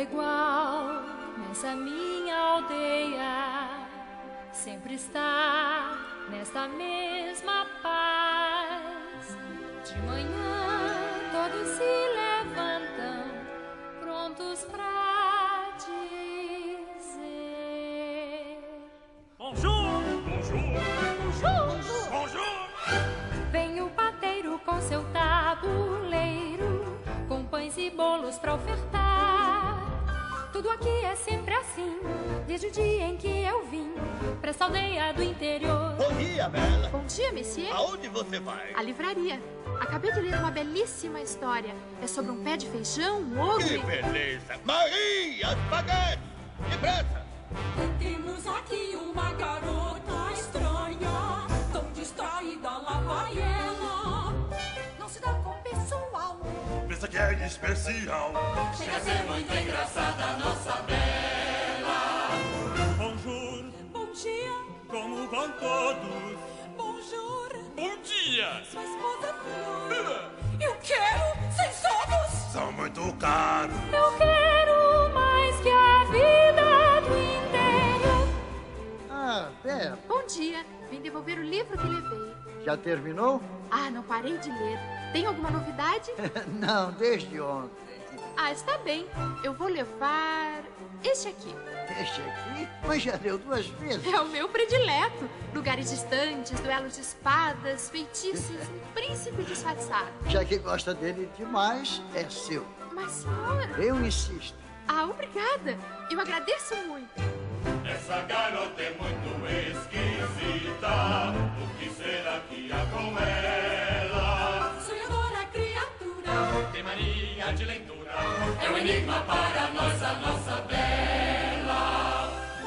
igual nessa minha aldeia, sempre está nesta mesma paz. De manhã todos se levantam, prontos pra dizer Bonjour! Bonjour! Bonjour! Bonjour! Vem o pateiro com seu tabuleiro, com pães e bolos pra ofertar. Tudo aqui é sempre assim, desde o dia em que eu vim pra essa aldeia do interior. Bom dia, Bela. Bom dia, monsieur. Aonde você vai? A livraria. Acabei de ler uma belíssima história. É sobre um pé de feijão, um ogro Que beleza! Maria, espaguete! Depressa! Temos aqui uma garota estranha, tão distraída, lá vai ela. Não se dá com pessoal. Pensa que é especial. Chega a ser muito engraçada a nossa Bela. Bonjour! Bom dia, Como vão todos? bonjour. Bom dia! Sua esposa Flor. Eu quero, sem somos. São muito caros. Eu quero mais que a vida do interior. Ah, Bela, Bom dia. Vim devolver o livro que levei. já terminou? Ah, não parei de ler. Tem alguma novidade? Não, desde ontem. Ah, está bem. Eu vou levar este aqui. Este aqui, mas já leu 2 vezes. É o meu predileto. Lugares distantes, duelos de espadas, feitiços, um príncipe disfarçado. Já que gosta dele demais, é seu. Mas, senhor... Eu insisto. Ah, obrigada. Eu agradeço muito. Essa garota é muito esquisita. O que será que há com ela? Sonhadora criatura. Tem mania de leitura. É um enigma para nós, a nossa Bela.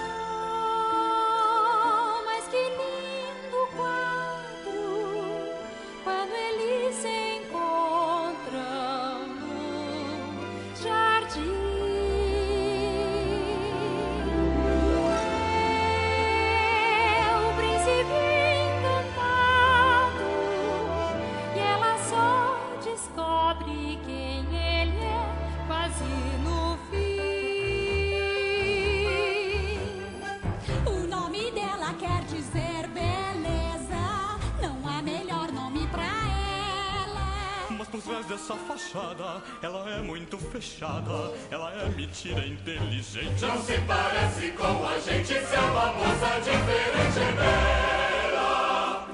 Oh, mas que lindo quadro, quando eles se encontram no jardim. É o príncipe encantado e ela só descobre quem ele é quase no fim. O nome dela quer dizer beleza. Não há melhor nome pra ela. Mas por trás dessa fachada, ela é muito fechada. Ela é mentira inteligente. Não se parece com a gente. Se é uma moça diferente, é bela.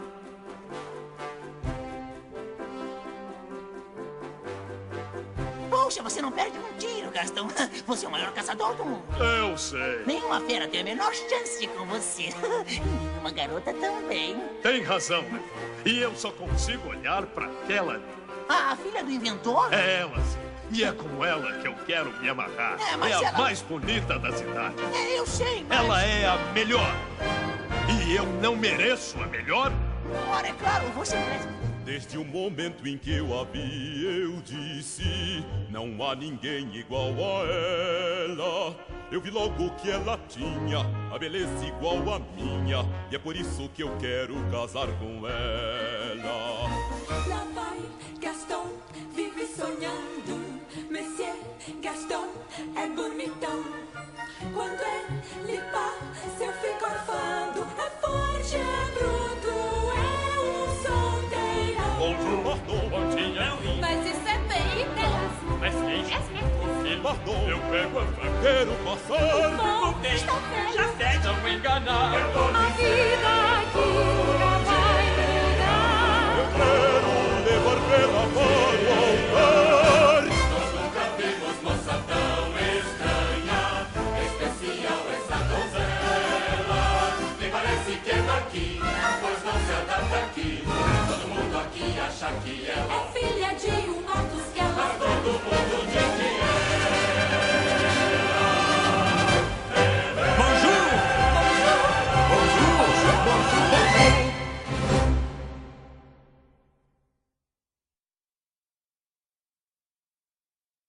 Poxa, você não perde um tiro, Gastão. Você é o maior caçador do mundo. Eu sei. Nenhuma fera tem a menor chance com você. Nenhuma garota também. Tem razão, né? E eu só consigo olhar pra aquela ali. Ah, a filha do inventor? É ela, sim. E é com ela que eu quero me amarrar. É, mas a ela- mais bonita da cidade. É, eu sei, mas... Ela é a melhor. E eu não mereço a melhor? Ora, é claro, você merece. Desde o momento em que eu a vi, eu disse: não há ninguém igual a ela. Eu vi logo que ela tinha a beleza igual a minha, e é por isso que eu quero casar com ela. Lá vai Gaston, vive sonhando. Monsieur Gaston é bonitão. Quando ele passa, eu fico orfando. É forte, é bruto, é um solteirão. Bonjour, Andinha. Mas isso é bem interessante. Mas quem? Pardon, eu pego a faca. Quero passar. Bom, está velho. Já sei, não me enganar. A vida aqui nunca vai mudar. Eu quero levar pela mão ao altar. Nós nunca vimos moça tão estranha. Especial essa donzela. Nem parece que é daqui, pois não se adapta aqui. Todo mundo aqui acha que ela É filha de um altos que ela todo mundo diz